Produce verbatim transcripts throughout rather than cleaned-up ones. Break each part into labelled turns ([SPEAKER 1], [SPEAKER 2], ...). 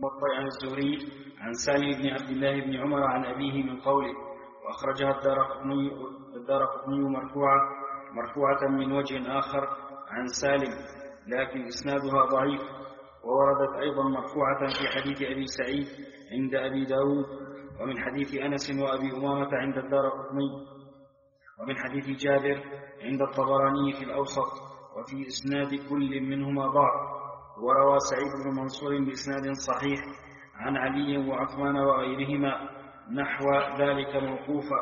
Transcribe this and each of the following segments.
[SPEAKER 1] الموطأ عن الزهري عن سالم بن عبد الله بن عمر عن أبيه من قوله، وأخرجها الدارقطني مرفوعة مرفوعة من وجه آخر عن سالم، لكن إسنادها ضعيف. ووردت أيضا مرفوعة في حديث أبي سعيد عند أبي داود، ومن حديث أنس وأبي أمامة عند الدارقطني، ومن حديث جابر عند الطبراني في الأوسط، وفي إسناد كل منهما ضعف. وروى سعيد بن منصور بإسناد صحيح عن علي وعثمان وغيرهما نحو ذلك موقوفا.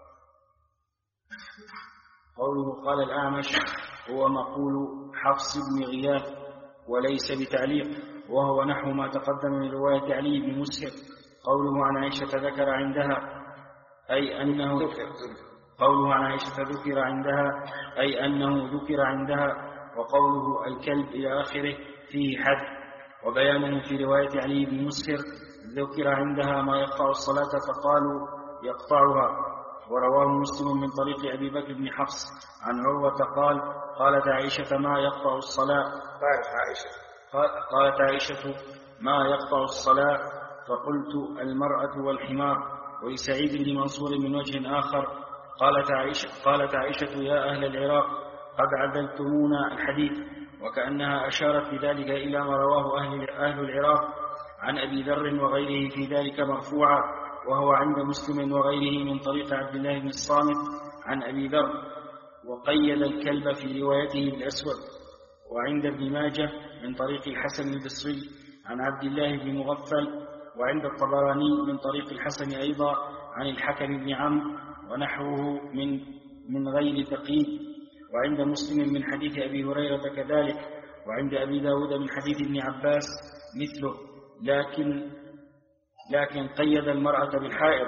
[SPEAKER 1] قوله قال الأعمش هو مقول حفص بن غياث وليس بتعليق، وهو نحو ما تقدم من رواية علي بن مسهر. قوله عن عائشة ذكر عندها أي أنه قوله عن عائشة ذكر عندها أي أنه ذكر عندها، وقوله الكلب إلى آخره فيه حد. وبيانه في رواية علي بن مسهر ذكر عندها ما يقطع الصلاة فقالوا يقطعها. ورواه مسلم من طريق أبي بكر بن حفص عن عروة قال قالت عائشة ما يقطع الصلاة
[SPEAKER 2] قالت عائشة
[SPEAKER 1] قالت عائشة ما يقطع الصلاة فقلت المرأة والحمار. ولسعيد بن منصور من وجه آخر قالت عائشة, قالت عائشة يا أهل العراق قد عدلتمونا الحديث، وكأنها أشارت بذلك إلى ما رواه أهل, أهل العراق عن أبي ذر وغيره في ذلك مرفوعا، وهو عند مسلم وغيره من طريق عبد الله بن الصامت عن أبي ذر، وقيد الكلب في روايته بالأسود. وعند ابن ماجه من طريق الحسن البصري عن عبد الله بن مغفل، وعند الطبراني من طريق الحسن أيضا عن الحكم بن عمرو ونحوه من من غير تقييد. وعند مسلم من حديث أبي هريرة كذلك، وعند أبي داود من حديث ابن عباس مثله، لكن لكن قيد المرأة بالحائض.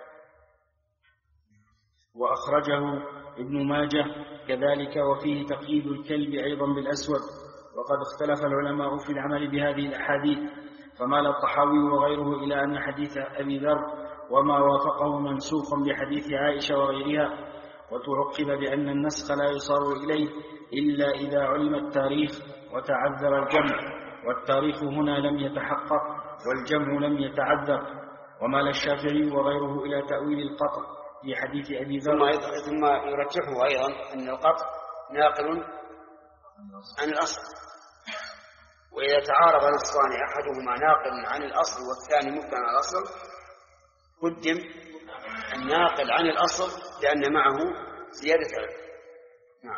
[SPEAKER 1] وأخرجه ابن ماجه كذلك، وفيه تقييد الكلب أيضا بالأسود. وقد اختلف العلماء في العمل بهذه الأحاديث، فمال الطحاوي وغيره إلى أن حديث أبي ذر وما وافقه منسوخ بحديث عائشة وغيرها، وتعقب بأن النسخ لا يصار إليه إلا إذا علم التاريخ وتعذر الجمع، والتاريخ هنا لم يتحقق والجمع لم يتعذر. ومال الشافعي وغيره إلى تأويل القطع في حديث أبي ذر.
[SPEAKER 2] ثم يرجحه أيضا أن القطع ناقل عن الأصل، وإذا تعارض نصان أحدهما ناقل عن الأصل والثاني مبتنى عن الأصل قدم الناقل عن الأصل لأن معه زيادة علم. نعم.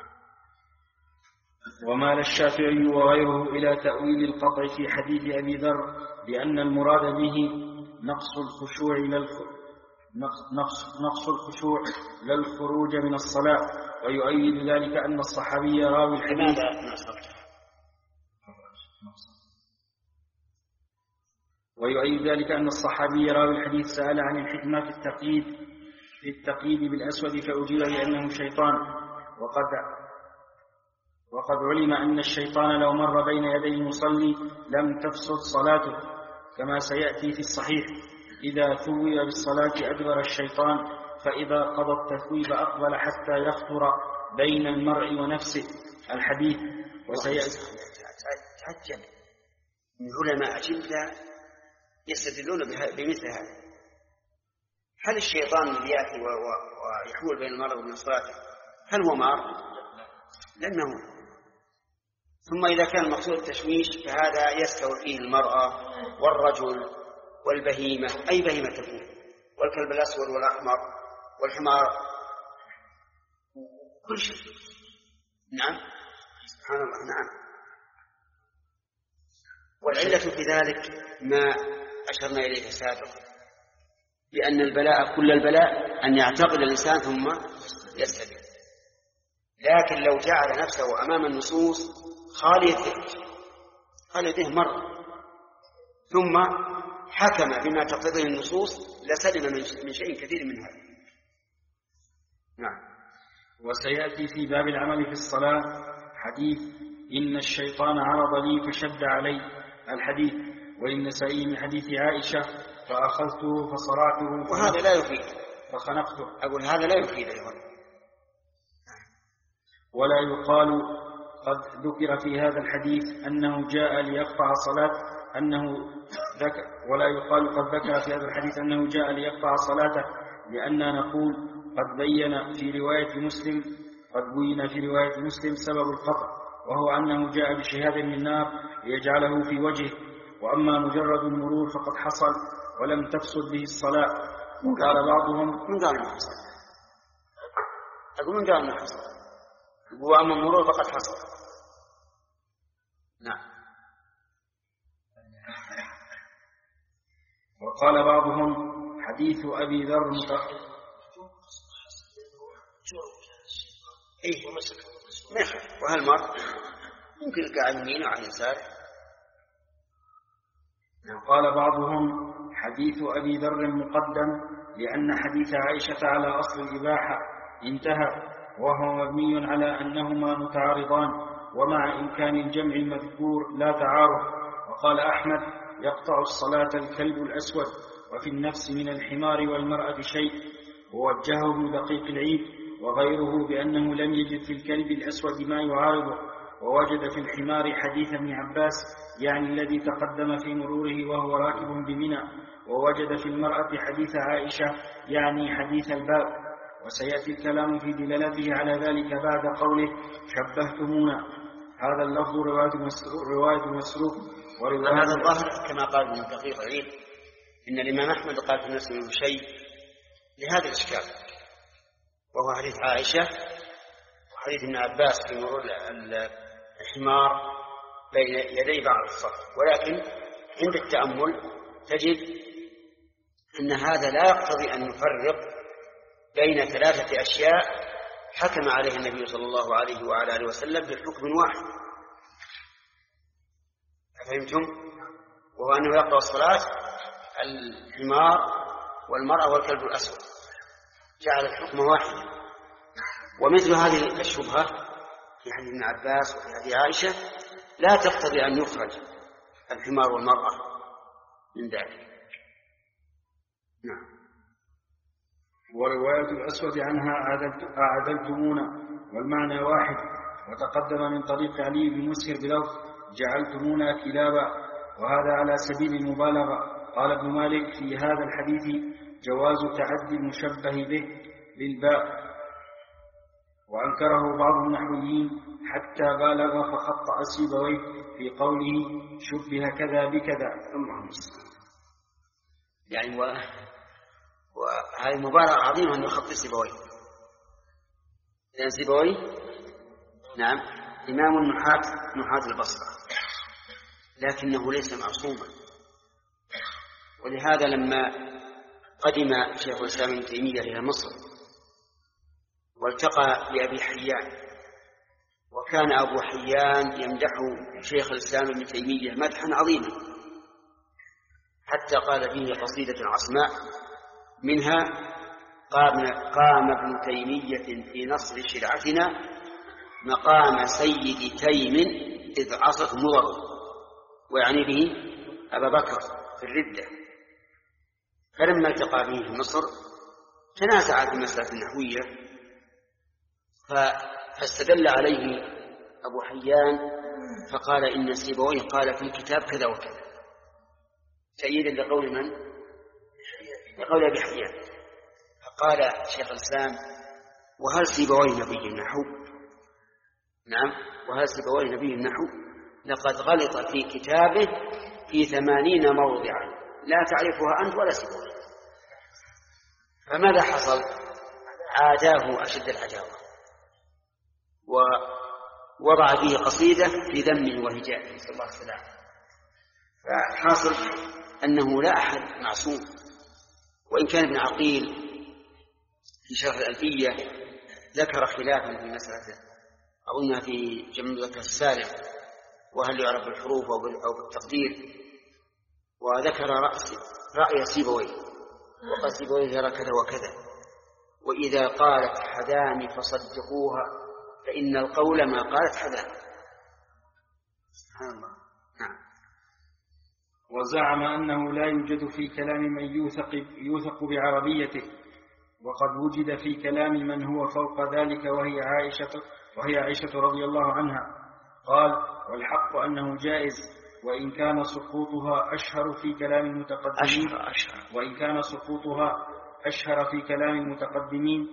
[SPEAKER 1] ومال الشافعي وغيره إلى تأويل القطع في حديث أبي ذر بأن المراد به نقص الخشوع نقص, نقص الخشوع للخروج من الصلاة، ويؤيد ذلك أن الصحابي راوي الحديث ويؤيد ذلك أن الصحابي راوي الحديث سأل عن الحكمة في التقييد في التقييد بالأسود فأجيب بأنه شيطان، وقد وقد علم أن الشيطان لو مر بين يدي المصلي لم تفسد صلاته، كما سيأتي في الصحيح إذا ثوب بالصلاة أدبر الشيطان، فإذا قضى التثويب أقبل حتى يخطر بين المرء ونفسه الحديث. وسيأتي
[SPEAKER 2] تعجب من علماء جدا يستدلون بمثل هذا. هل الشيطان الذي يأتي ويحول بين المرء وبين صلاته هل هو مار؟ لأنه. ثم إذا كان المقصود التشويش فهذا يستوي فيه المرأة والرجل والبهيمة، أي بهيمة تكون، والكلب الأسود والأحمر والحمار كل شيء. نعم سبحان الله. نعم. والعلة في ذلك ما أشرنا إليه سابقا، بأن البلاء كل البلاء أن يعتقد الإنسان ثم يستدل. لكن لو جعل نفسه أمام النصوص خالي الذهن خالي الذهن مرة ثم حكم بما تقتضيه النصوص لسلم من شيء كثير من هذا. نعم.
[SPEAKER 1] وسيأتي في باب العمل في الصلاة حديث إن الشيطان عرض لي فشد علي الحديث، وللنسائي من حديث عائشة فأخذته فصرعته
[SPEAKER 2] وهذا لا يفيد
[SPEAKER 1] فخنقته.
[SPEAKER 2] أقول هذا لا يفيد أيضا.
[SPEAKER 1] ولا يقال قد ذكر في هذا الحديث أنه جاء ليقطع صلاة أنه ذكر ولا يقال قد ذكر في هذا الحديث أنه جاء ليقطع صلاته، لأننا نقول قد بين في رواية مسلم قد بين في رواية مسلم سبب القطع، وهو أنه جاء بشهاب من نار ليجعله في وجهه، وأما مجرد المرور فقد حصل ولم تفسد به الصلاة. قال بعضهم
[SPEAKER 2] من قال ما حصل؟ أقول من قال ما حصل؟ وأما المرور فقد حصل. نعم.
[SPEAKER 1] وقال بعضهم حديث أبي ذر متأخر.
[SPEAKER 2] إيه ما يخاف. وهالمرء ممكن يلقى عن يمينه وعن يساره.
[SPEAKER 1] وقال بعضهم حديث أبي ذر مقدم لأن حديث عائشة على أصل الإباحة انتهى، وهو مبني على أنهما متعارضان، ومع إمكان الجمع المذكور لا تعارض. وقال أحمد يقطع الصلاة الكلب الأسود، وفي النفس من الحمار والمرأة شيء، ووجهه ابن دقيق العيد وغيره بأنه لم يجد في الكلب الأسود ما يعارضه، ووجد في الحمار حديث ابن عباس يعني الذي تقدم في مروره وهو راكب بمنى، ووجد في المرأة حديث عائشة يعني حديث الباب، وسيأتي الكلام في دلالته على ذلك بعد قوله شبهتمونا. هذا اللفظ رواية مسروق, رواية مسروق
[SPEAKER 2] ورواية هذا الظاهر كما قال ابن دقيق العيد إن الإمام أحمد قال في النفس منه شيء لهذا الإشكال، وهو حديث عائشة وحديث ابن عباس في مرور الحمار بين يدي بعض الصف. ولكن عند التأمل تجد أن هذا لا يقتضي أن نفرق بين ثلاثة أشياء حكم عليها النبي صلى الله عليه وعلى آله وسلم بحكم واحد. فهمتم؟ وهو أنه يقطع الصلاة الحمار والمرأة والكلب الأسود، جعل الحكم واحدا. ومثل هذه الشبهة في حديث ابن عباس وفي حديث عائشة لا تقتضي أن يخرج الحمار والمرأة من ذلك. نعم.
[SPEAKER 1] ورواية الأسود عنها أعدلتمونا والمعنى واحد، وتقدم من طريق علي بن مسهر بلفظ جعلتمونا كلابا، وهذا على سبيل المبالغة. قال ابن مالك في هذا الحديث جواز تعدي المشبه به بالباء، وأنكره بعض النحويين حتى بالغ فخطأ سيبويه في قوله شبه كذا بكذا.
[SPEAKER 2] اللهم صل. يعني و... وهذه مبالغة عظيمة أن يخطئ سيبويه، لأن سيبويه نعم إمام النحاة نحاة البصرة، لكنه ليس معصوما. ولهذا لما قدم شيخ الإسلام ابن تيمية إلى مصر والتقى بأبي حيان، وكان أبو حيان يمدح شيخ الإسلام ابن تيمية مدحا عظيما، حتى قال فيه قصيدة عصماء منها قام, قام ابن تيمية في نصر شرعتنا مقام سيد تيم إذ عصت مضر، ويعني به أبا بكر في الردة. فلما التقى به في مصر تنازع في المسألة النحوية، فاستدل عليه أبو حيان فقال إن سيبويه قال في الكتاب كذا وكذا، تأييدا لقول من؟ لقول أبي حيان. فقال شيخ الإسلام وهل سيبويه نبي النحو؟ نعم، وهل سيبويه نبي النحو؟ لقد غلط في كتابه في ثمانين موضعا لا تعرفها أنت ولا سيبويه. فماذا حصل؟ عاداه أشد العداوة، ووضع فيه قصيدة في ذمه وهجاء نسأل الله السلامة. فحاصل أنه لا أحد معصوم. وإن كان ابن عقيل في شرح الألفية ذكر خلافا في مسألة أظنها في جمع المذكر السالم وهل يعرف بالحروف أو بالتقدير، وذكر رأس رأي سيبويه، وقال سيبويه يرى كذا وكذا، وإذا قالت حداني فصدقوها فإن القول ما قالت حداني. سبحان الله. نعم.
[SPEAKER 1] وزعم أنه لا يوجد في كلام من يوثق, يوثق بعربيته، وقد وجد في كلام من هو فوق ذلك وهي عائشة, وهي عائشة رضي الله عنها. قال والحق أنه جائز، وإن كان سقوطها أشهر في كلام المتقدمين
[SPEAKER 2] أشهر أشهر
[SPEAKER 1] وإن كان سقوطها أشهر في كلام المتقدمين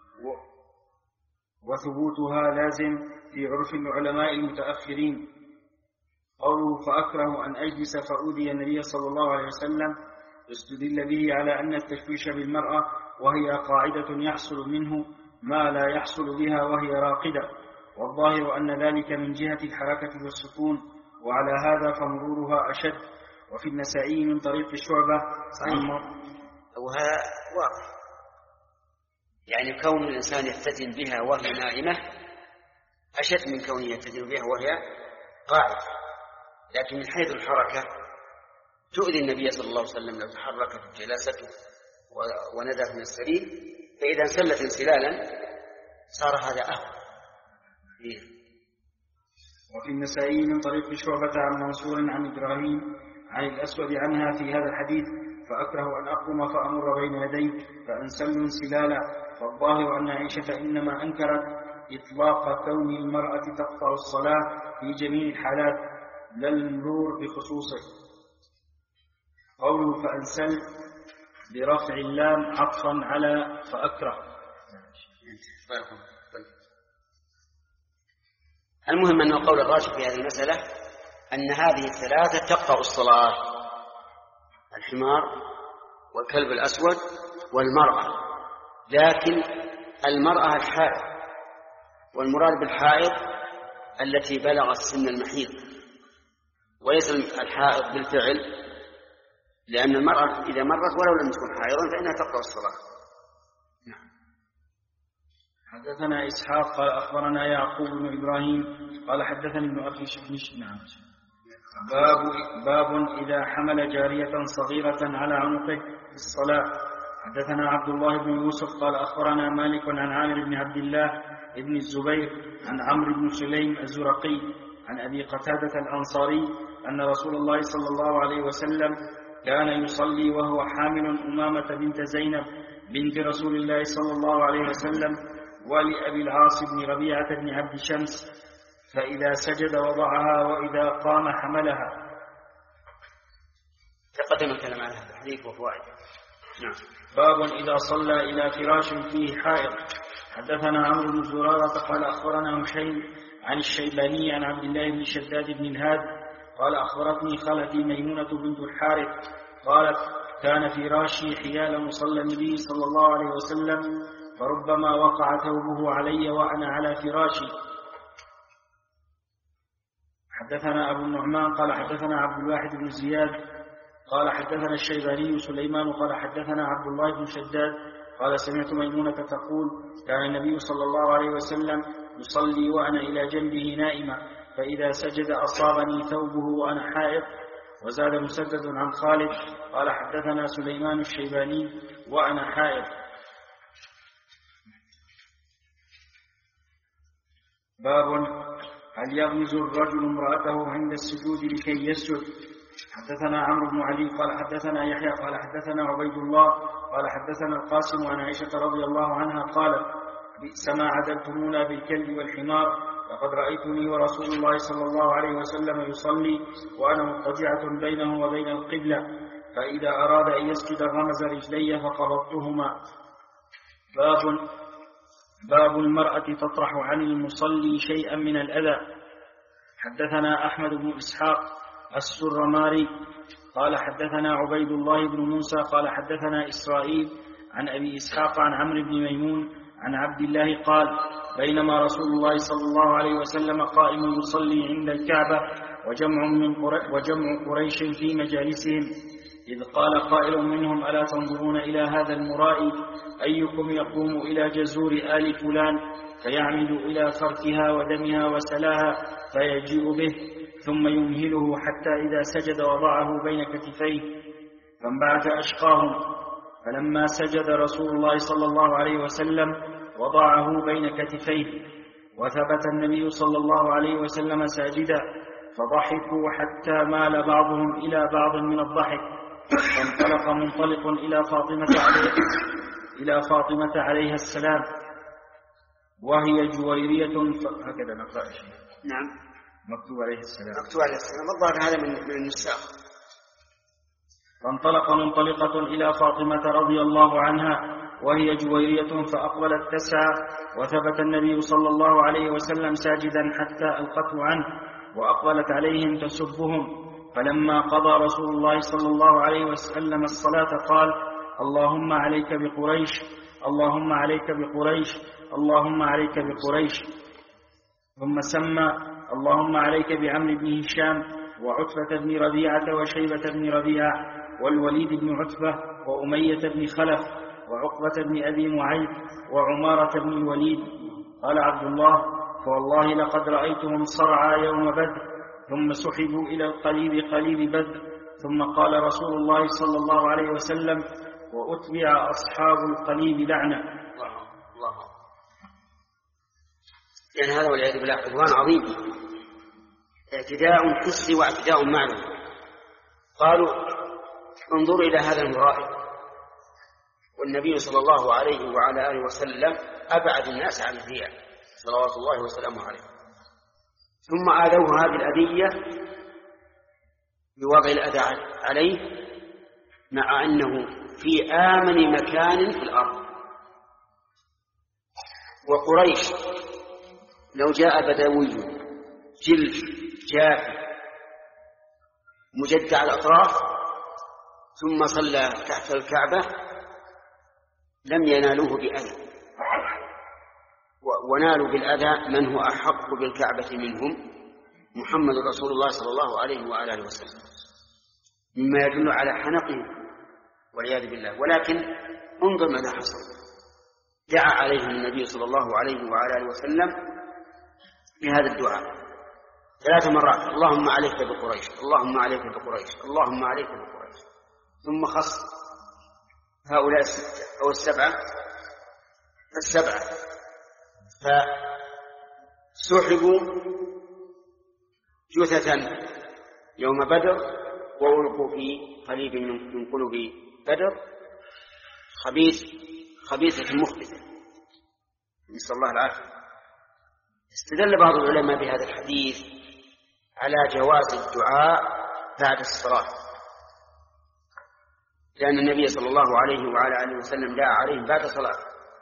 [SPEAKER 1] وثبوتها لازم في عرف العلماء المتأخرين. قوله فأكره أن أجلس فأودي النبي صلى الله عليه وسلم استدل به على أن التشويش بالمرأة وهي قاعدة يحصل منه ما لا يحصل بها وهي راقدة، والظاهر أن ذلك من جهة الحركة والسكون، وعلى هذا فمرورها أشد. وفي النسائي من طريق الشعبة
[SPEAKER 2] صحيح، وهذا واضح، يعني كون الإنسان يفتتن بها وهي نائمة أشد من كونه يفتتن بها وهي قاعدة. لكن من حيث الحركة تؤذي النبي صلى الله عليه وسلم لو تحركت جلسته وندت من السرير، فإذا انسلت انسلالا صار هذا أهون.
[SPEAKER 1] وفي النسائي من طريق شعبة عن منصور عن إبراهيم عن الأسود عنها في هذا الحديث فأكره أن أقوم فأمر بين يديه فأنسل انسلالا. فالظاهر أن عائشة إنما أنكرت إطلاق كون المرأة تقطع الصلاة في جميع الحالات لا المرور بخصوصه. قوله فأنسل برفع اللام عطفا على فأكره.
[SPEAKER 2] المهم أن القول الراجح في هذه المسألة أن هذه الثلاثة تقطع الصلاة: الحمار والكلب الأسود والمرأة. لكن المرأة الحائض، والمراد بالحائض التي بلغت سن المحيض، وليس الحائض بالفعل، لأن المرأة إذا مرت ولو لم تكن حائضا فإنها تقطع الصلاة.
[SPEAKER 1] حدثنا إسحاق قال أخبرنا يعقوب بن إبراهيم قال حدثني ابن أخي شبنش. نعم. باب باب إذا حمل جارية صغيرة على عنقه في الصلاة. حدثنا عبد الله بن يوسف قال أخبرنا مالك عن عامر بن عبد الله ابن الزبير عن عمرو بن سليم الزرقي عن أبي قتادة الأنصاري أن رسول الله صلى الله عليه وسلم كان يصلي وهو حامل أمامة بنت زينب بنت رسول الله صلى الله عليه وسلم ولأبي العاص بن ربيعة بن عبد شمس، فإذا سجد وضعها وإذا قام حملها.
[SPEAKER 2] تقدم الكلام عن هذا الحديث وفوائده.
[SPEAKER 1] نعم. باب إذا صلى إلى فراش فيه حائط. حدثنا عمرو بن زرارة قال أخبرنا هشيم عن الشيباني عن عبد الله بن شداد بن الهاد قال أخبرتني خالتي ميمونة بنت الحارث قالت كان فراشي حيال مصلى النبي صلى الله عليه وسلم فربما وقع ثوبه علي وأنا على فراشي. حدثنا أبو النعمان قال حدثنا عبد الواحد بن زياد قال حدثنا الشيباني سليمان قال حدثنا عبد الله بن شداد قال سمعت ميمونة تقول كان النبي صلى الله عليه وسلم يصلي وأنا إلى جنبه نائمة فإذا سجد أصابني ثوبه وأنا حائط. وزاد مسدد عن خالد قال حدثنا سليمان الشيباني وأنا حائط. باب هل يغمز الرجل امرأته عند السجود لكي يسجد. حدثنا عمرو بن علي قال حدثنا يحيى قال حدثنا عبيد الله قال حدثنا القاسم عن عائشة رضي الله عنها قالت بئس ما عدلتمونا بالكلب والحمار لقد رأيتني ورسول الله صلى الله عليه وسلم يصلي وأنا مضطجعة بينه وبين القبلة فإذا أراد أن يسجد غمز رجلي فقبضتهما. باب باب المرأة تطرح عن المصلي شيئا من الأذى. حدثنا أحمد بن إسحاق السرماري قال حدثنا عبيد الله بن موسى قال حدثنا إسرائيل عن أبي إسحاق عن عمرو بن ميمون عن عبد الله قال بينما رسول الله صلى الله عليه وسلم قائم يصلي عند الكعبة وجمع, من قر... وجمع قريش في مجالسهم إذ قال قائل منهم ألا تنظرون إلى هذا المرائي أيكم يقوم إلى جزور آل فلان فيعمد إلى فركها ودمها وسلاها فيجيء به ثم يمهله حتى إذا سجد وضعه بين كتفيه فانبعث أشقاهم فلما سجد رسول الله صلى الله عليه وسلم وضعه بين كتفيه وثبت النبي صلى الله عليه وسلم ساجدا فضحكوا حتى مال بعضهم إلى بعض من الضحك فانطلق منطلق إلى فاطمة عليه إلى فاطمة عليها السلام وهي جويرية ف... هكذا نقرأ.
[SPEAKER 2] نعم.
[SPEAKER 1] مكتوب عليه السلام.
[SPEAKER 2] مكتوب عليه السلام. الظاهر هذا من من النساخ.
[SPEAKER 1] فانطلق منطلقة إلى فاطمة رضي الله عنها وهي جويرية فأقبلت تسعى، وثبت النبي صلى الله عليه وسلم ساجدا حتى ألقته عنه، وأقبلت عليهم تسبهم. فلما قضى رسول الله صلى الله عليه وسلم الصلاة قال: اللهم عليك بقريش، اللهم عليك بقريش، اللهم عليك بقريش. ثم سمى: اللهم عليك بعمرو بن هشام وعتبة بن ربيعة وشيبة بن ربيعة والوليد بن عتبة وأمية بن خلف وعقبة بن أبي معيط وعمارة بن الوليد. قال عبد الله: فوالله لقد رأيتهم صرعى يوم بدر، ثم سحبوا إلى القليب قليب بدر. ثم قال رسول الله صلى الله عليه وسلم: وأتبع أصحاب القليب لعنة.
[SPEAKER 2] الله الله. يعني هذا والعياذ بالله عدوان عظيم، اعتداء حسي واعتداء معنوي. قالوا: انظروا إلى هذا المرائي، والنبي صلى الله عليه وعلى آله وسلم أبعد الناس عن الرياء صلوات الله وسلامه عليه، ثم آذوه هذه الأذية بوضع الأذى عليه مع أنه في آمن مكان في الأرض. وقريش لو جاء بدوي جلد جافي مجدع الأطراف ثم صلى تحت الكعبة لم ينالوه بأذى، ونالوا بالأذى من هو أحق بالكعبة منهم، محمد رسول الله صلى الله عليه وآله وسلم، مما يدل على حنقهم والعياذ بالله. ولكن انظر ماذا حصل. دعا عليهم النبي صلى الله عليه وآله وسلم بهذا الدعاء ثلاث مرات: اللهم عليك بقريش، اللهم عليك بقريش، اللهم عليك بقريش. ثم خص هؤلاء الستة أو السبعة السبعة فسحبوا جثة يوم بدر وألقوا في قليب من قلوب بدر خبيث خبيثة مخبثة، نسأل الله العافية. استدل بعض العلماء بهذا الحديث على جواز الدعاء بعد الصلاة، لأن النبي صلى الله عليه وعلى آله وسلم دعا عليهم بعد صلاة.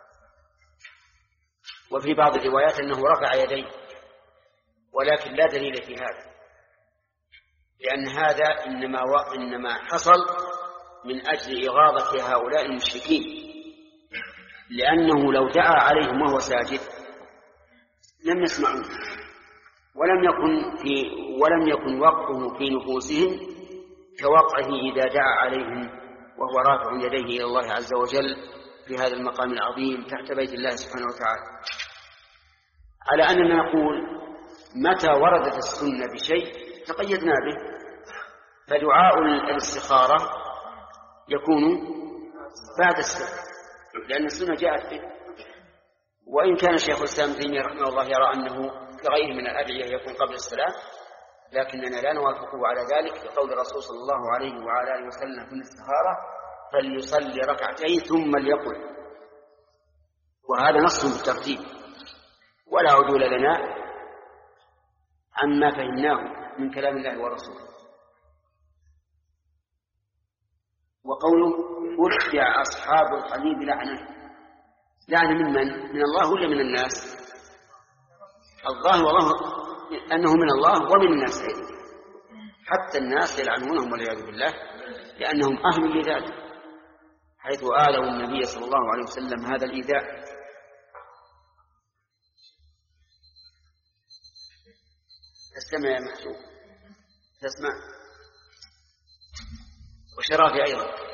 [SPEAKER 2] وفي بعض الروايات أنه رفع يديه، ولكن لا دليل في هذا، لأن هذا إنما إنما حصل من أجل إغاظة هؤلاء المشركين، لأنه لو دعا عليهم وهو ساجد لم يسمعوه، ولم يكن في ولم يكن وقعه في نفوسهم كوقعه إذا دعا عليهم وهو رافع يديه إلى الله عز وجل في هذا المقام العظيم تحت بيت الله سبحانه وتعالى. على أننا نقول متى وردت السنة بشيء تقيدنا به، فدعاء الاستخارة يكون بعد السنة لأن السنة جاءت به. وإن كان شيخ الإسلام ابن تيمية رحمه الله يرى أنه كغيره من الأدعية يكون قبل الصلاة، لكننا لا نوافقه على ذلك بقول الرسول صلى الله عليه وعلى آله وسلم في الاستخارة: فليصلي ركعتين ثم ليقل. وهذا نص بالترتيب، ولا عدول لنا عما فهمناه من كلام الله ورسوله. وقوله: اتبع أصحاب القليب لعنة، لعنة من من؟ من الله ولا من الناس؟ الظاهر والله أنه من الله ومن الناس أيضا، حتى الناس يلعنونهم والعياذ بالله لأنهم أهل لذلك، حيث آلوا النبي صلى الله عليه وسلم هذا الإيذاء. استمع يا محسوب، تسمع؟ وشرافي أيضا.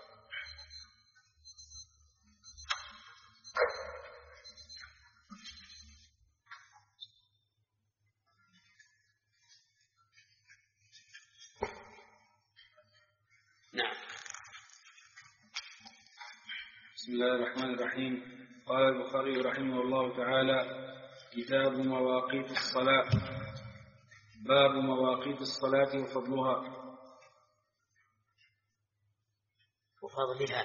[SPEAKER 2] نعم.
[SPEAKER 1] بسم الله الرحمن الرحيم. قال البخاري رحمه الله تعالى: كتاب مواقيت الصلاة. باب مواقيت الصلاة وفضلها.
[SPEAKER 2] وفضلها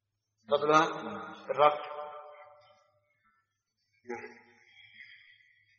[SPEAKER 2] فضلها بالرفع.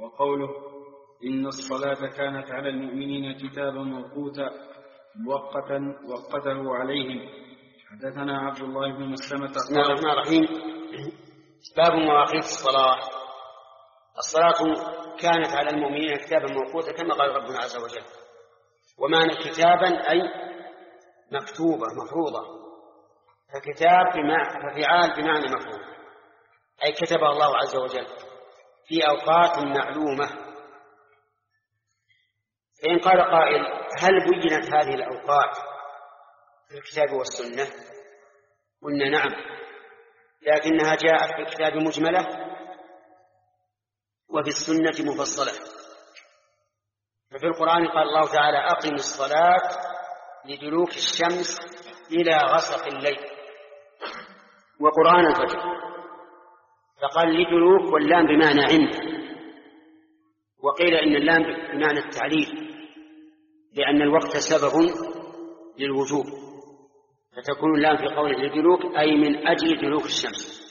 [SPEAKER 1] وقوله إن الصلاة كانت على المؤمنين كتابا موقوتا مؤقتا وقته عليهم. حدثنا عبد الله بن مسلمة.
[SPEAKER 2] بسم الله الرحمن الرحيم. باب مواقيت الصلاة. الصلاة كانت على المؤمنين كتابا موقوتا كما قال ربنا عز وجل. ومعنى كتابا أي مكتوبة مفروضة، فكتاب ففعال بمعنى مفروض، أي كتب الله عز وجل في أوقات معلومة. فإن قال قائل هل بينت هذه الأوقات في الكتاب والسنة؟ قلنا نعم، لكنها جاءت في الكتاب مجملة وفي السنة مفصلة. ففي القرآن قال الله تعالى أقم الصلاة لدلوك الشمس إلى غسق الليل وقرآن الفجر، فقال لدلوك واللام بمعنى عند، وقيل إن اللام بمعنى التعليل لأن الوقت سبب للوجوب، فتكون اللام في قوله لدلوك أي من أجل دلوك الشمس.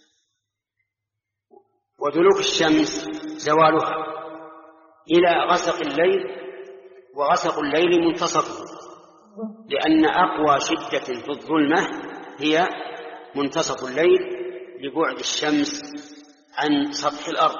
[SPEAKER 2] ودلوك الشمس زوالها إلى غسق الليل، وغسق الليل منتصفه، لأن أقوى شدة في الظلمة هي منتصف الليل لبعد الشمس عن سطح الأرض.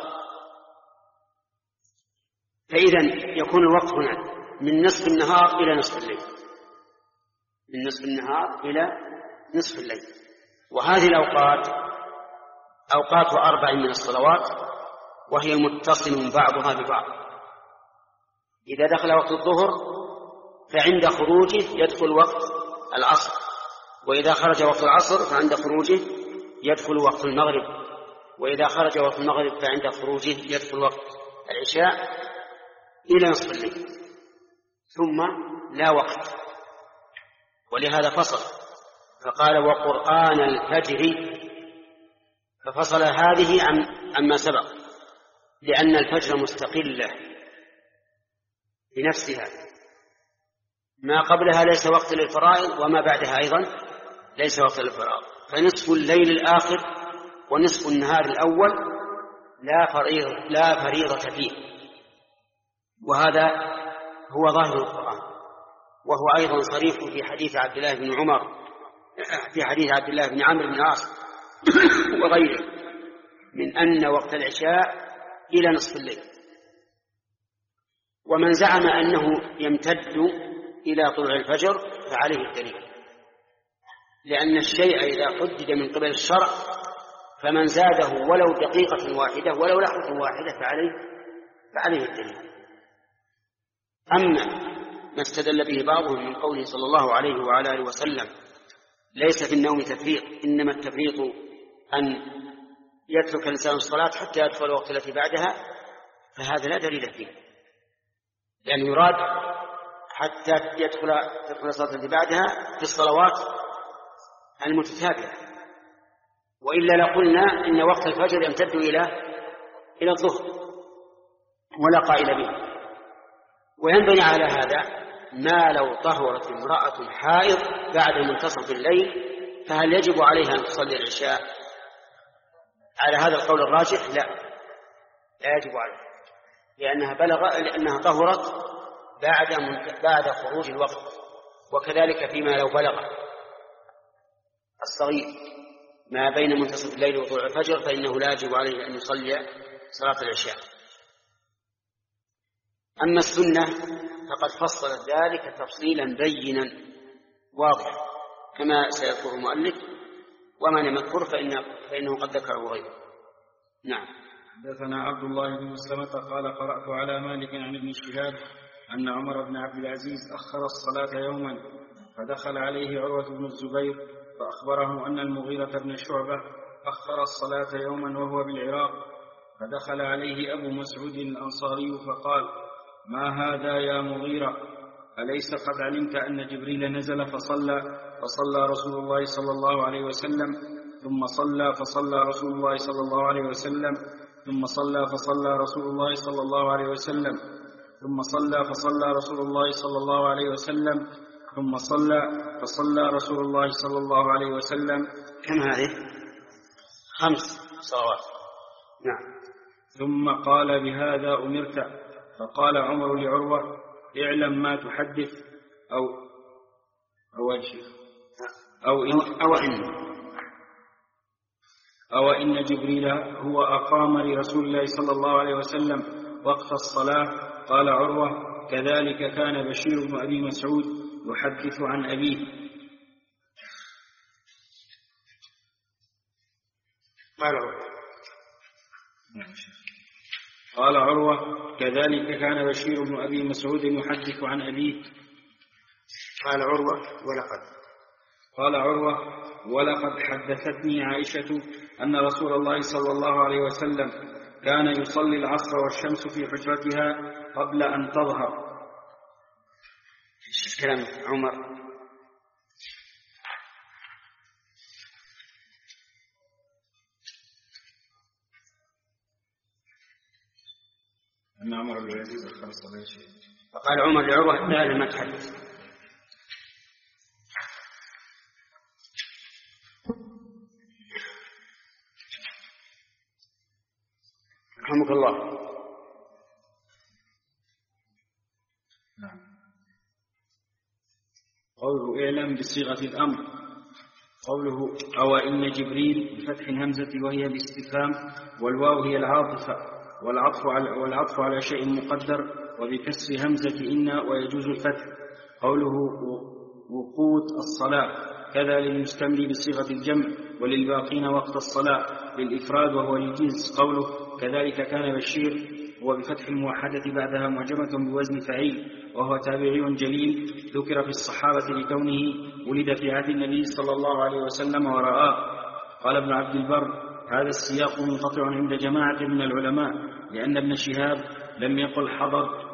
[SPEAKER 2] فإذا يكون الوقت هنا من نصف النهار إلى نصف الليل، من نصف النهار إلى نصف الليل. وهذه الأوقات أوقات أربع من الصلوات، وهي متصل بعضها ببعض. إذا دخل وقت الظهر فعند خروجه يدخل وقت العصر، وإذا خرج وقت العصر فعند خروجه يدخل وقت المغرب، وإذا خرج وقت المغرب فعند خروجه يدخل وقت العشاء إلى نصف الليل، ثم لا وقت. ولهذا فصل فقال وقرآن الفجر، ففصل هذه عن عما سبق، لأن الفجر مستقلة بنفسها، ما قبلها ليس وقت للفرائض وما بعدها أيضا ليس وقت للفرائض. فنصف الليل الآخر ونصف النهار الأول لا فريضة, لا فريضة فيه، وهذا هو ظاهر القرآن، وهو أيضا صريح في حديث عبد الله بن عمر في حديث عبد الله بن عمرو بن العاص وغيره من أن وقت العشاء إلى نصف الليل. ومن زعم أنه يمتد إلى طلوع الفجر فعليه الدليل، لأن الشيء إذا حدد من قبل الشرع فمن زاده ولو دقيقة واحدة ولو لحظة واحدة فعليه فعليه الدليل. أما ما استدل به بعضهم من قوله صلى الله عليه وعلى آله وسلم ليس في النوم تفريط، إنما التفريط أن يترك الإنسان الصلاة حتى يدخل الوقت التي بعدها، فهذا لا دليل فيه، لأنه يراد حتى يدخل تدخل الصلاة التي بعدها في الصلوات المتتابعة، وإلا لقلنا إن وقت الفجر يمتد إلى إلى الظهر ولا قائل به. وينبني على هذا ما لو طهرت امرأة حائض بعد منتصف الليل فهل يجب عليها أن تصلي العشاء؟ على هذا القول الراجح لا لا يجب عليها، لأنها بلغ لأنها طهرت بعد بعد خروج الوقت. وكذلك فيما لو بلغ الصغير ما بين منتصف الليل وطلوع الفجر فإنه لا يجب عليه أن يصلي صلاة العشاء. أما السنة فقد فصلت ذلك تفصيلا بينا واضحا كما سيذكر المؤلف، وما لم يذكر فإنه, فإنه قد ذكره غيره. نعم.
[SPEAKER 1] حدثنا عبد الله بن مسلمة قال قرأت على مالك عن ابن شهاب أن عمر بن عبد العزيز أخر الصلاة يوما، فدخل عليه عروة بن الزبير فأخبره أن المغيرة بن شعبة أخر الصلاة يوما وهو بالعراق، فدخل عليه أبو مسعود الأنصاري فقال ما هذا يا مغيرة؟ أليس قد علمت أن جبريل نزل فصلى فصلى رسول الله صلى الله عليه وسلم ثم صلى فصلى رسول الله صلى الله عليه وسلم ثم صلى فصلى رسول الله صلى الله عليه وسلم ثم صلى فصلى رسول الله صلى الله عليه وسلم ثم صلى فصلى رسول الله صلى الله عليه وسلم.
[SPEAKER 2] كم هذه؟ خمس صلوات. نعم.
[SPEAKER 1] ثم قال بهذا أمرت. فقال عمر لعروة اعلم ما تحدث أو أو أو إن,
[SPEAKER 2] أو إن,
[SPEAKER 1] أو إن جبريل هو أقام لرسول الله صلى الله عليه وسلم وقت الصلاة. قال عروة كذلك كان بشير بن أبي مسعود يحدث عن أبيه. قال عروة كذلك كان بشير بن أبي مسعود يحدث عن أبيه.
[SPEAKER 2] قال عروة ولقد
[SPEAKER 1] قال عروة ولقد حدثتني عائشة أن رسول الله صلى الله عليه وسلم كان يصلي العصر والشمس في حجرتها قبل أن تظهر.
[SPEAKER 2] ايش كلام عمر؟
[SPEAKER 1] أن عمر بن العزيز أخر الصلاة شيء.
[SPEAKER 2] فقال عمر لعروة لا لما تحدث. رحمك الله.
[SPEAKER 1] نعم. قوله اعلم بصيغة الأمر. قوله أو إن جبريل بفتح الهمزة وهي الاستفهام والواو هي العاطفة والعطف على, والعطف على شيء مقدر وبكسر همزة إن ويجوز الفتح. قوله وقوت الصلاة كذا للمستملي بصيغة الجمع وللباقين وقت الصلاة للإفراد وهو للجنس. قوله كذلك كان بشير هو بفتح الموحدة بعدها معجمة بوزن فعيل وهو تابعي جليل ذكر في الصحابة لكونه ولد في عهد النبي صلى الله عليه وسلم ورآه. قال ابن عبد البر هذا السياق منقطع عند جماعة من العلماء لأن ابن شهاب لم يقل حضرت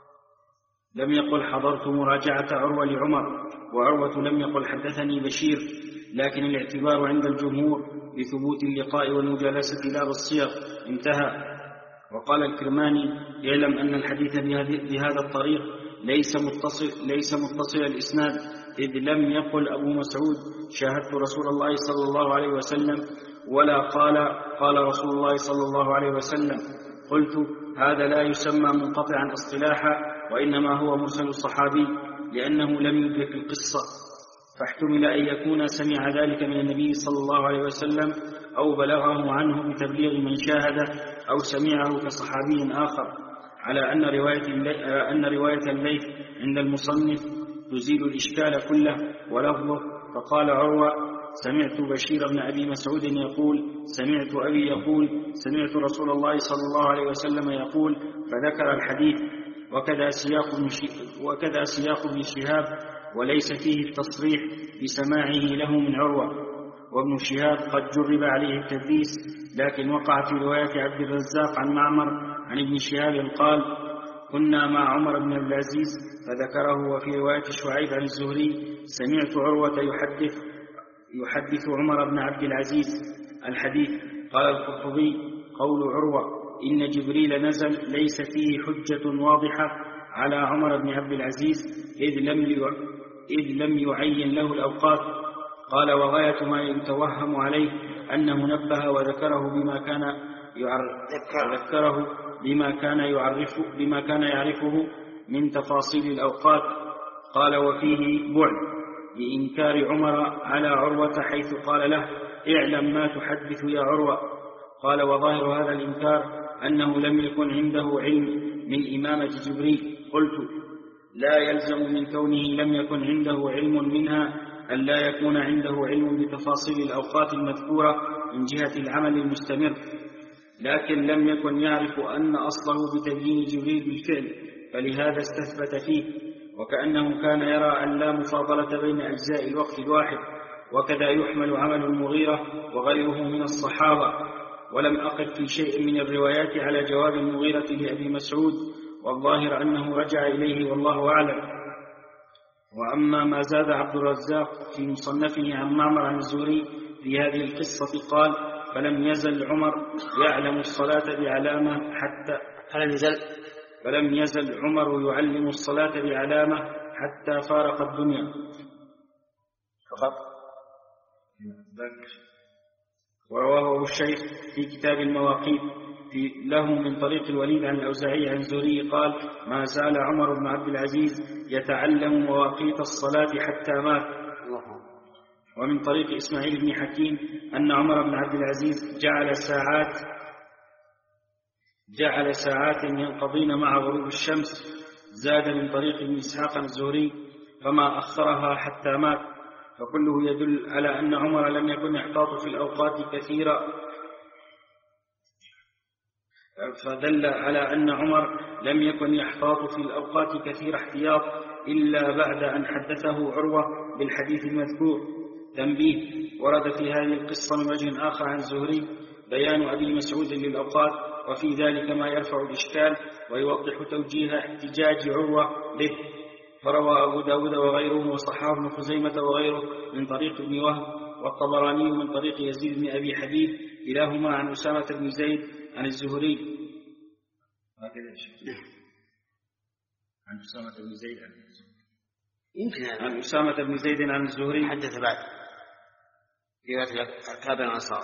[SPEAKER 1] لم يقل حضرت مراجعة عروة لعمر وعروة لم يقل حدثني بشير، لكن الاعتبار عند الجمهور بثبوت اللقاء والمجالسة لا بالصيغ. انتهى. وقال الكرماني يعلم أن الحديث بهذا الطريق ليس متصل, ليس متصل الإسناد إذ لم يقل أبو مسعود شاهدت رسول الله صلى الله عليه وسلم ولا قال قال رسول الله صلى الله عليه وسلم. قلت هذا لا يسمى منقطعا اصطلاحا وإنما هو مرسل الصحابي لأنه لم يدرك القصة، فاحتمل أن يكون سمع ذلك من النبي صلى الله عليه وسلم أو بلغه عنه بتبليغ من شاهده أو سمعه كصحابي آخر، على أن رواية أن رواية الليث عند المصنف تزيل الإشكال كله ولفظه. فقال عروة سمعت بشير بن أبي مسعود يقول سمعت أبي يقول سمعت رسول الله صلى الله عليه وسلم يقول، فذكر الحديث. وكذا سياق وكذا سياق ابن شهاب وليس فيه التصريح بسماعه له من عروة. وابن شهاب قد جرب عليه التدليس، لكن وقع في رواية عبد الرزاق عن معمر عن ابن شهاب قال كنا مع عمر بن عبد العزيز فذكره. وفي رواية شعيب عن الزهري سمعت عروة يحدث يحدث عمر بن عبد العزيز الحديث. قال القرطبي قول عروة إن جبريل نزل ليس فيه حجة واضحة على عمر بن عبد العزيز إذ لم إذ لم يعين له الأوقات. قال وغاية ما يتوهم عليه أنه نبه وذكره بما كان يذكره بما كان يعرف بما كان يعرفه من تفاصيل الأوقات. قال وفيه بعد لإنكار عمر على عروة حيث قال له اعلم ما تحدث يا عروة. قال وظاهر هذا الإنكار أنه لم يكن عنده علم من إمامة جبريل. قلت لا يلزم من كونه لم يكن عنده علم منها أن لا يكون عنده علم بتفاصيل الأوقات المذكورة من جهة العمل المستمر، لكن لم يكن يعرف أن أصله بتبيين جبريل بالفعل فلهذا استثبت فيه. وكأنه كان يرى أن لا مفاضلة بين أجزاء الوقت الواحد. وكذا يحمل عمل المغيرة وغيره من الصحابة. ولم أقف في شيء من الروايات على جواب المغيرة لأبي مسعود، والظاهر أنه رجع إليه والله أعلم. وأما ما زاد عبد الرزاق في مصنفه عن معمر عن الزهري في هذه القصة قال فلم يزل عمر يعلم الصلاة بعلامة حتى
[SPEAKER 2] فلم يزل
[SPEAKER 1] فلم يزل عمر يعلم الصلاة بعلامة حتى فارق الدنيا
[SPEAKER 2] فقط.
[SPEAKER 1] ورواه الشيخ في كتاب المواقيت في له من طريق الوليد عن الأوزاعي عن الزهري قال ما زال عمر بن عبد العزيز يتعلم مواقيت الصلاة حتى مات. ومن طريق إسماعيل بن حكيم أن عمر بن عبد العزيز جعل ساعات جعل ساعات ينقضين مع غروب الشمس. زاد من طريق ابن إسحاق الزهري فما أخرها حتى مات. فكله يدل على أن عمر لم يكن يحتاط في الأوقات كثيرا فدل على أن عمر لم يكن يحتاط في الأوقات كثير احتياط إلا بعد أن حدثه عروة بالحديث المذكور. تنبيه: ورد في هذه القصة من وجه آخر عن الزهري بيان أبي مسعود للأوقات، وفي ذلك ما يرفع الإشكال ويوضح توجيه احتجاج عروة به. فروى أبو داود وغيره وصححه ابن خزيمة وغيره من طريق ابن وهب والطبراني من طريق يزيد بن أبي حبيب كلاهما عن أسامة بن زيد عن الزهري. عن أسامة بن زيد عن الزهري
[SPEAKER 2] يمكن
[SPEAKER 1] عن أسامة بن زيد عن الزهري
[SPEAKER 2] حدث بعد في أركاب الأنصار.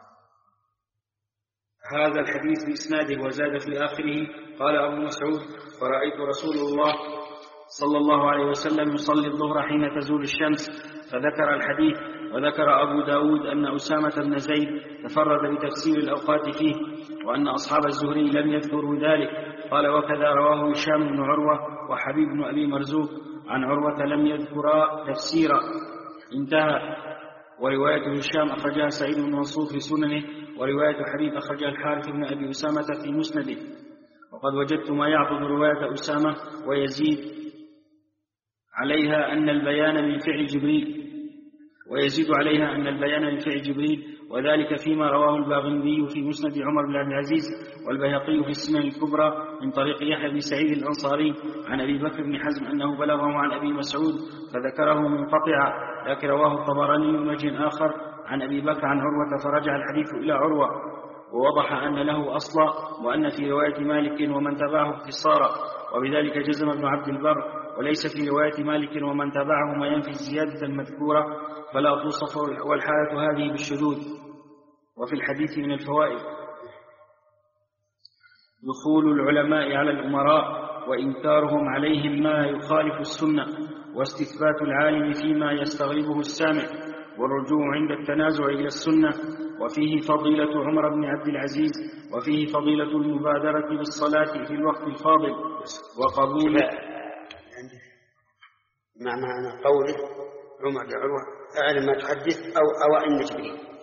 [SPEAKER 1] هذا الحديث بإسناده وزاد في آخره قال أبو مسعود: ورأيت رسول الله صلى الله عليه وسلم يصلي الظهر حين تزول الشمس، فذكر الحديث. وذكر أبو داود أن أسامة بن زيد تفرد بتفسير الأوقات فيه، وأن أصحاب الزهري لم يذكروا ذلك. قال: وكذا رواه هشام بن عروة وحبيب بن أبي مرزوق عن عروة لم يذكرا تفسيرا. انتهى. ورواية هشام أخرجها سعيد بن منصور في سننه، ورواية حبيب أخرجها الحارث بن أبي أسامة في مسنده. وقد وجدت ما يعضد رواية أسامة ويزيد عليها أن البيان من فعل جبريل ويزيد عليها أن البيان من فعل جبريل وذلك فيما رواه الباغندي في مسند عمر بن عبد العزيز والبيهقي في السنن الكبرى من طريق يحيى بن سعيد الأنصاري عن أبي بكر بن حزم أنه بلغه عن أبي مسعود فذكره منقطعا، لكن رواه الطبراني من وجه آخر عن أبي بكر عن عروة فرجع الحديث إلى عروة، ووضح أن له أصلا وأن في رواية مالك ومن تبعه اختصارا، وبذلك جزم ابن عبد البر. وليس في رواية مالك ومن تبعه ما ينفي الزيادة المذكورة فلا توصف والحالة هذه بالشذوذ. وفي الحديث من الفوائد دخول العلماء على الأمراء وإنكارهم عليهم ما يخالف السنة، واستثبات العالم فيما يستغربه السامع، والرجوع عند التنازع إلى السنة. وفيه فضيلة عمر بن عبد العزيز، وفيه فضيلة المبادرة بالصلاة في الوقت الفاضل وقبول
[SPEAKER 2] مع معنى قوله عمر لعروة: أعلم ما تحدث أو أوائل جبريل.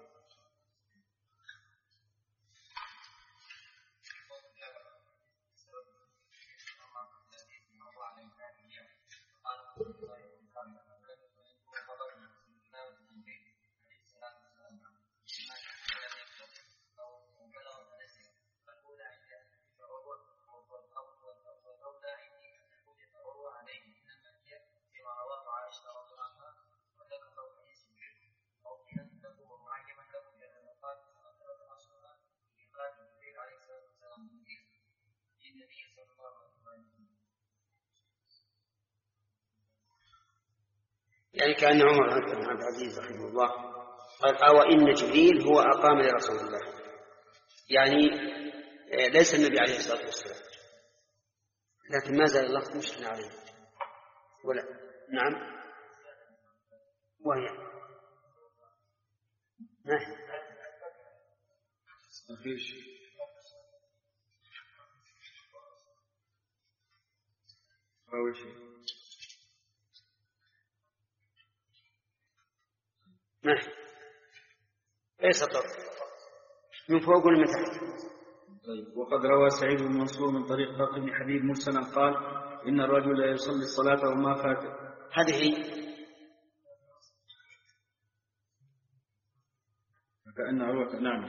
[SPEAKER 2] يعني كأن عمر بن عبد العزيز رحمه الله قال: أو إن جبريل هو أقام لرسول الله، يعني ليس النبي عليه الصلاة والسلام، لكن ما زال اللفظ مشكل عليه ولا نعم. وهي نعم
[SPEAKER 1] أول شيء
[SPEAKER 2] نعم ليس طرق من فوق ولا من تحت.
[SPEAKER 1] طيب. وقد روى سعيد بن منصور من طريق باقر بن حبيب مرسلا قال: إن الرجل لا يصلي الصلاة وما فات.
[SPEAKER 2] هذه
[SPEAKER 1] فكأن عروة نعم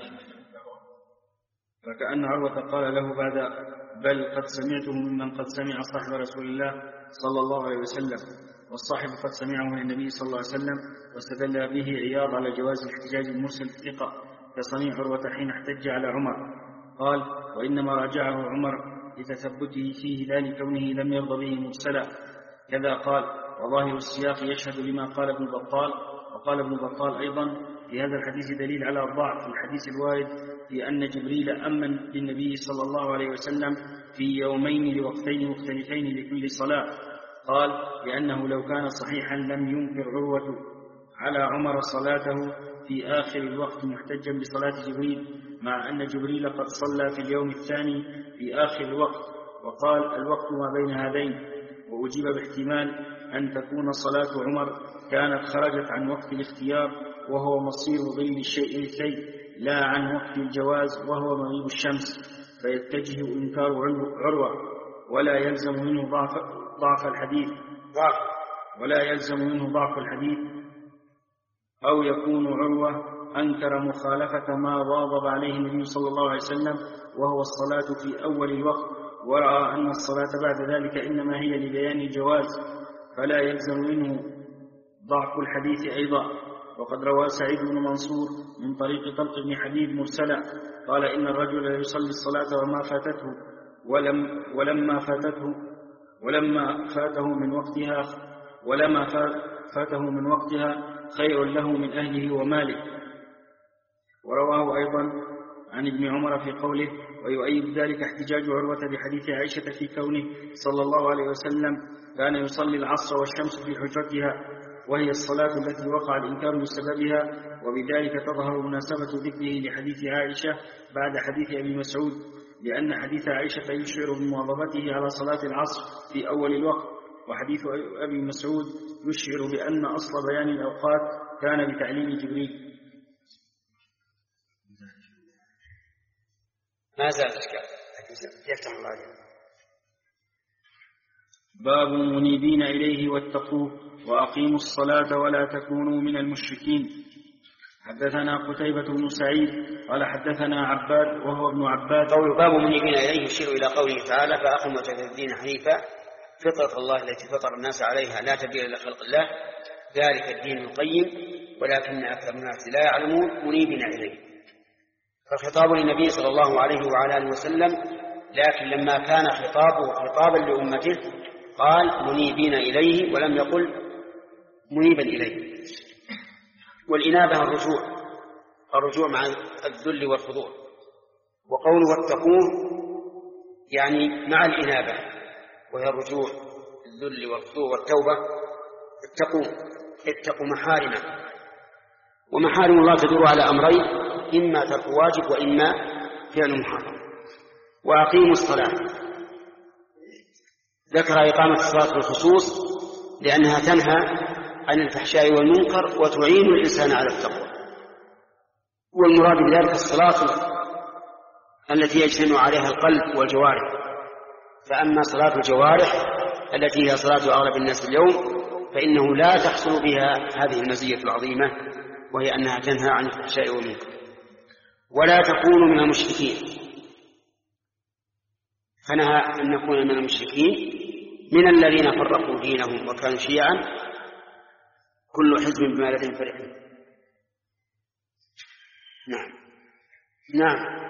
[SPEAKER 1] فكأن عروة قال له بعد: بل قد سمعته ممن قد سمع صاحب رسول الله صلى الله عليه وسلم، والصاحب قد سمعه من النبي صلى الله عليه وسلم. واستدل به عياض على جواز الاحتجاج المرسل الثقة كصنيع عروة حين احتج على عمر. قال: وإنما راجعه عمر لتثبته فيه لا لكونه لم يرضى به مرسلا. كذا قال. وظاهر السياق يشهد لما قال ابن بطال. وقال ابن بطال أيضا: في هذا الحديث دليل على ضعف الحديث الوارد في أن جبريل أمن للنبي صلى الله عليه وسلم في يومين لوقتين مختلفين لكل صلاة. قال لأنه لو كان صحيحا لم ينكر عروة على عمر صلاته في آخر الوقت محتجا بصلاة جبريل، مع أن جبريل قد صلى في اليوم الثاني في آخر الوقت، وقال الوقت ما بين هذين. وأجيب باحتمال أن تكون صلاة عمر كانت خرجت عن وقت الاختيار وهو مصير ظل الشيء مثليه، لا عن وقت الجواز وهو مغيب الشمس، فيتجه إنكار عروة ولا يلزم منه ضعف, ضعف الحديث ولا يلزم منه ضعف الحديث أو يكون عروة أنكر مخالفة ما واظب عليه النبي صلى الله عليه وسلم وهو الصلاة في أول الوقت، ورأى أن الصلاة بعد ذلك إنما هي لبيان الجواز، فلا يلزم منه ضعف الحديث أيضا. وقد روى سعيد بن منصور من طريق طلق بن حبيب مرسلا قال إن الرجل يصلي الصلاة وما فاتته ولم ولما فاتته ولما فاته من وقتها ولما فاته من وقتها خير له من أهله وماله. ورواه أيضا عن ابن عمر في قوله ويؤيد ذلك احتجاج عروة بحديث عائشة في كونه صلى الله عليه وسلم كان يصلي العصر والشمس في حجرتها، وهي الصلاة التي وقع الإنكار بسببها، وبذلك تظهر مناسبة ذكره لحديث عائشة بعد حديث أبي مسعود، لأن حديث عائشة يشعر بمواظبته على صلاة العصر في أول الوقت، وحديث أبي مسعود يشعر بأن أصل بيان الأوقات كان بتعليم جبريل.
[SPEAKER 2] ما زال إشكال يفتح الله عليه.
[SPEAKER 1] باب منيبين إليه واتقوه وأقيموا الصلاة ولا تكونوا من المشركين. حدثنا قتيبة بن سعيد قال حدثنا عباد وهو ابن عباد.
[SPEAKER 2] قول باب منيبين إليه يشير إلى قوله تعالى فأقم وجهك الدين حنيفا فطرة الله التي فطر الناس عليها لا تبديل لخلق الله ذلك الدين القيم ولكن أكثر الناس لا يعلمون منيبين إليه. فالخطاب للنبي صلى الله عليه وعلى آله وسلم، لكن لما كان خطابه خطابا لأمته قال منيبين إليه ولم يقل منيبا إليه. والإنابة الرجوع الرجوع مع الذل والخضوع. وقوله واتقوه يعني مع الإنابة وهي الرجوع الذل والخضوع والتوبة. اتقوا اتقوا محارمه، ومحارم الله تدور على أمرين، إما ترك واجب وإما فعل محرم. وأقيموا الصلاة ذكر إقامة الصلاة بالخصوص لأنها تنهى عن الفحشاء والمنكر وتعين الإنسان على التقوى، والمراد بذلك الصلاة التي يجتمع عليها القلب والجوارح. فأما صلاة الجوارح التي هي صلاة أغلب الناس اليوم فإنه لا تحصل بها هذه المزية العظيمة، وهي أنها تنهى عن الفحشاء والمنكر. ولا تكونوا من المشركين، فنهى أن نكون من المشركين من الذين فرقوا دينهم وكانوا شيعا كل حزب بما لديهم فرحون. نعم نعم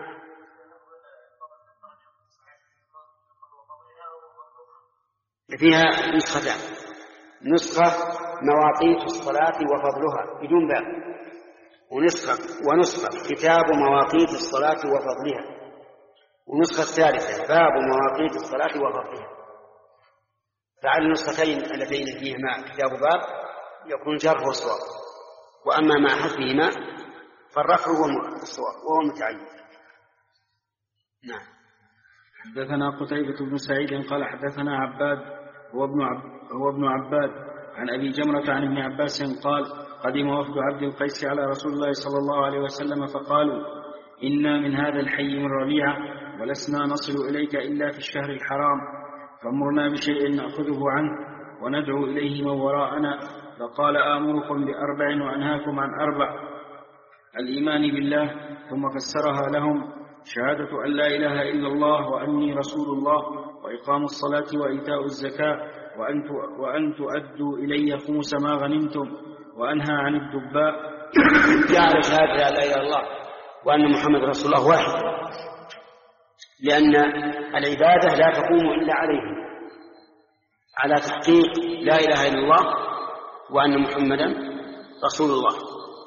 [SPEAKER 2] فيها نسختان، نسخة مواقيت الصلاة وفضلها بدون باب، ونسخة ونسخة كتاب مواقيت الصلاة وفضلها، ونسخة الثالثة باب مواقيت الصلاة وفضلها. فعلى النسختين اللتين فيهما كتاب باب يكون جر والصواب، وأما مع حذفهما فالرفع هو الصواب وهو المتعين. نعم.
[SPEAKER 1] حدثنا قتيبة بن سعيد قال حدثنا عباد هو ابن عب هو ابن عباد عن أبي جمرة عن ابن عباس قال قدم وفد عبد القيس على رسول الله صلى الله عليه وسلم فقالوا إنا من هذا الحي من ربيعة ولسنا نصل إليك إلا في الشهر الحرام، فأمرنا بشيء نأخذه عنه وندعو إليه من وراءنا. فقال آمركم بأربع وأنهاكم عن أربع: الإيمان بالله، ثم فسرها لهم: شهادة أن لا إله إلا الله وأني رسول الله، وإقام الصلاة وإيتاء الزكاة، وأن وأن تؤدوا إلي خمس ما غنمتم، وأنهى عن الدباء.
[SPEAKER 2] جعل شهادة لا إله إلا الله وأن محمد رسول الله واحد، لأن العبادة لا تقوم إلا عليه، على تحقيق لا إله إلا الله وأن محمدا رسول الله.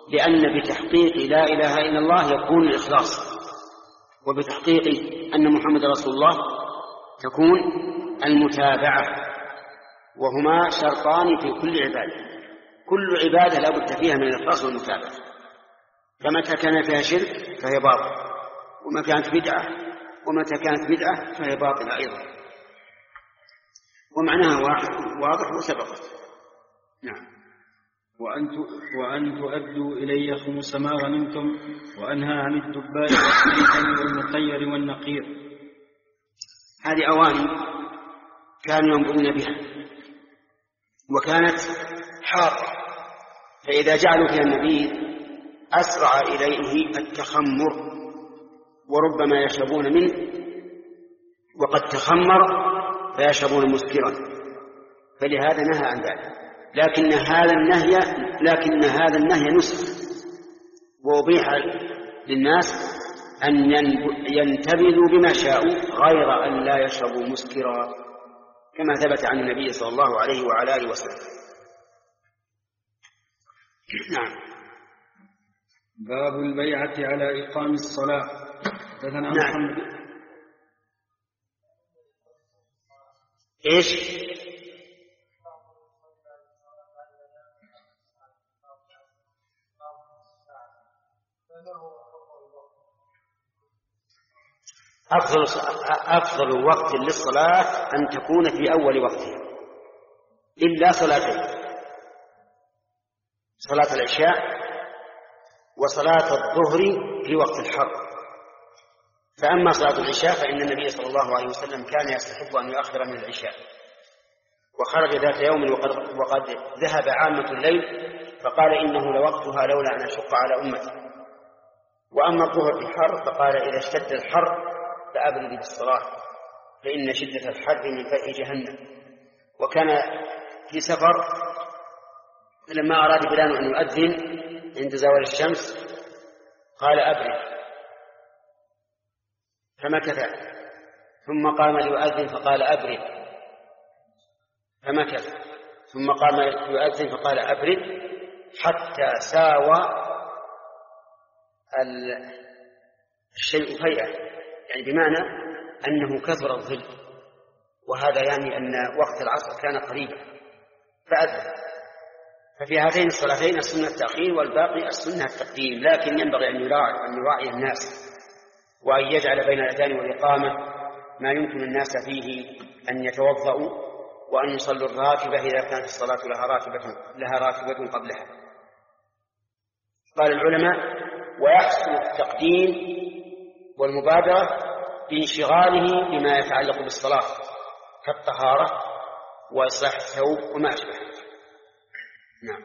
[SPEAKER 2] لأن بتحقيق لا إله إلا الله يكون الإخلاص، وبتحقيق أن محمد رسول الله تكون المتابعة، وهما شرطان في كل عبادة. كل عبادة لا بد فيها من الإخلاص والمتابعة، فمتى كان فيها شرك فهي باطل، وما كانت بدعة ومتى كانت بدعة فهي باطلة أيضا، ومعناها واضح وسبقت. نعم.
[SPEAKER 1] وأن وأن تؤدوا إلي خمس ما غنمتم، وأنهى عن الدباء والسيف والمطير والنقير.
[SPEAKER 2] هذه أواني كانوا ينظرون بها، وكانت حارة، فإذا جعلوا فيها النبيذ أسرع إليه التخمر، وربما يشربون منه وقد تخمر فيشربون مسكرا، فلهذا نهى عن ذلك. لكن هذا النهي لكن هذا النهي نسخ، وأبيح للناس أن ينتبذوا بما شاءوا غير أن لا يشربوا مسكرا، كما ثبت عن النبي صلى الله عليه وعلى آله وسلم. نعم.
[SPEAKER 1] باب البيعة على إقام الصلاة.
[SPEAKER 2] نعم. إيش؟ أفضل أفضل وقت للصلاة أن تكون في أول وقتها، إلا صلاتين: صلاة العشاء وصلاة الظهر في وقت الحر. فأما صلاة العشاء فإن النبي صلى الله عليه وسلم كان يستحب أن يؤخر من العشاء، وخرج ذات يوم وقد, وقد ذهب عامة الليل فقال إنه لوقتها لولا أن أشق على أمتي. وأما الظهر في الحر فقال إذا اشتد الحر فأبردوا بالصلاة فإن شدة الحر من فيح جهنم. وكان في سفر لما أراد بلال أن يؤذن عند زوال الشمس قال أبرد، فمكث، ثم قام ليؤذن فقال أبرد، فمكث، ثم قام ليؤذن فقال أبرد، حتى ساوى الشيء فيئة، يعني بمعنى أنه كثر الظل، وهذا يعني أن وقت العصر كان قريبا فأذن. ففي هاتين الصلاتين السنة التأخير والباقي السنة التقديم، لكن ينبغي أن يراعي أن يراعي الناس، وأن يجعل بين الأذان والإقامة ما يمكن الناس فيه أن يتوضأوا وأن يصلوا الراتبة إذا كانت الصلاة لها راتبة لها راتبة قبلها. قال العلماء: ويحصل التقديم والمبادرة بانشغاله بما يتعلق بالصلاة كالطهارة وإصلاح الثوب وما أشبه. نعم.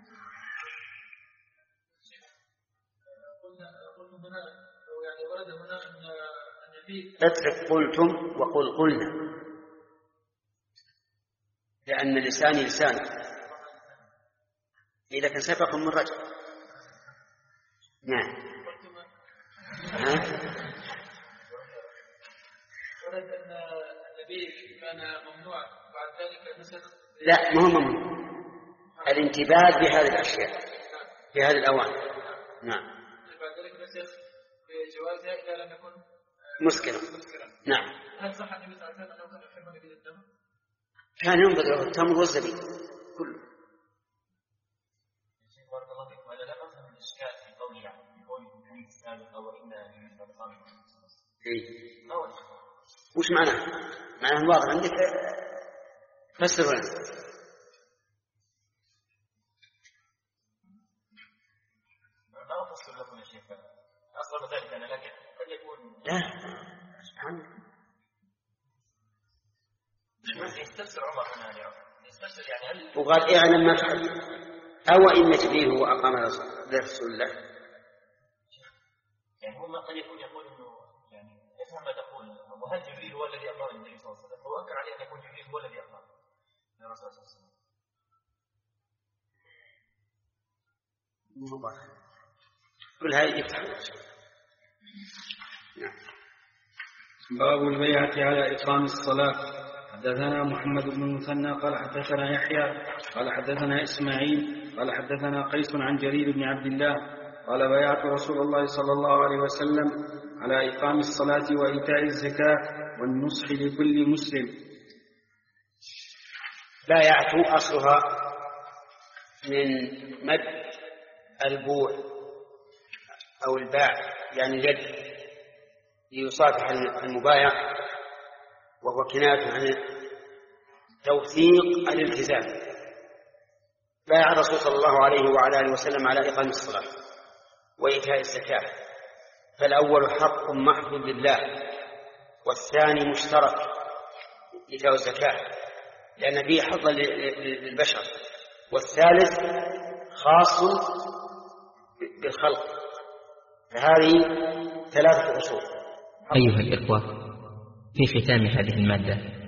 [SPEAKER 2] اترك قلتم وقل قلنا، لأن لساني لسان إذا كان سبق من رجل. نعم. ها؟
[SPEAKER 3] ورد أن النبي كان ممنوع بعد ذلك نسخ.
[SPEAKER 2] لا، مو ممنوع، الانتباه بهذه الأشياء في هذه الأوان. نعم.
[SPEAKER 3] بعد ذلك نسخ بجوازها إذا لم يكن
[SPEAKER 2] مسكرا. نعم.
[SPEAKER 3] هل صح النبي صلى الله عليه وسلم أنه كان يحب نبيذ التمر؟
[SPEAKER 2] كان ينبذ له التمر والزبيب كله.
[SPEAKER 3] بارك الله فيكم. هذا لا أفهم من الإشكال في قوله يعني في قوله في الحديث السابق أو إن من الإقامة.
[SPEAKER 2] إيه.
[SPEAKER 3] أول.
[SPEAKER 2] وش معناه؟ معناه واضح عندك، فسر لنا.
[SPEAKER 3] ما أفسر لكم يا شيخ، أصلا ذلك أنا لكن قد يكون
[SPEAKER 2] لا سبحان الله.
[SPEAKER 3] يستفسر عمر هنا اليوم، يستفسر يعني هل
[SPEAKER 2] وقال اعلم ما تحب أو إن جبريل هو أقام رسول الله.
[SPEAKER 3] يعني هم قد يكون يقول إنه يعني يفهم ما تقول، وهل جبريل هو الذي أقام النبي صلى الله عليه وسلم؟ هو أنكر عليه أن يكون جبريل هو الذي أقام الرسول صلى الله عليه وسلم.
[SPEAKER 2] مبارك. كل هذه يفتح. نعم.
[SPEAKER 1] باب البيعة على إقام الصلاة. حدثنا محمد بن المثنى قال حدثنا يحيى قال حدثنا إسماعيل قال حدثنا قيس عن جرير بن عبد الله قال بايعت رسول الله صلى الله عليه وسلم على إقام الصلاة وإيتاء الزكاة والنصح لكل مسلم.
[SPEAKER 2] بايعت أصلها من مد البوع أو الباع، يعني اليد، ليصافح المبايع، وهو كناية عن توثيق الالتزام. بايع الرسول صلى الله عليه وعلى آله وسلم على إقام الصلاة وإيتاء الزكاة، فالأول حق محض لله، والثاني مشترك إيتاء الزكاة لأن فيه حظا للبشر، والثالث خاص بالخلق. فهذه ثلاثة أصول.
[SPEAKER 4] أيها الإخوة، في ختام هذه المادة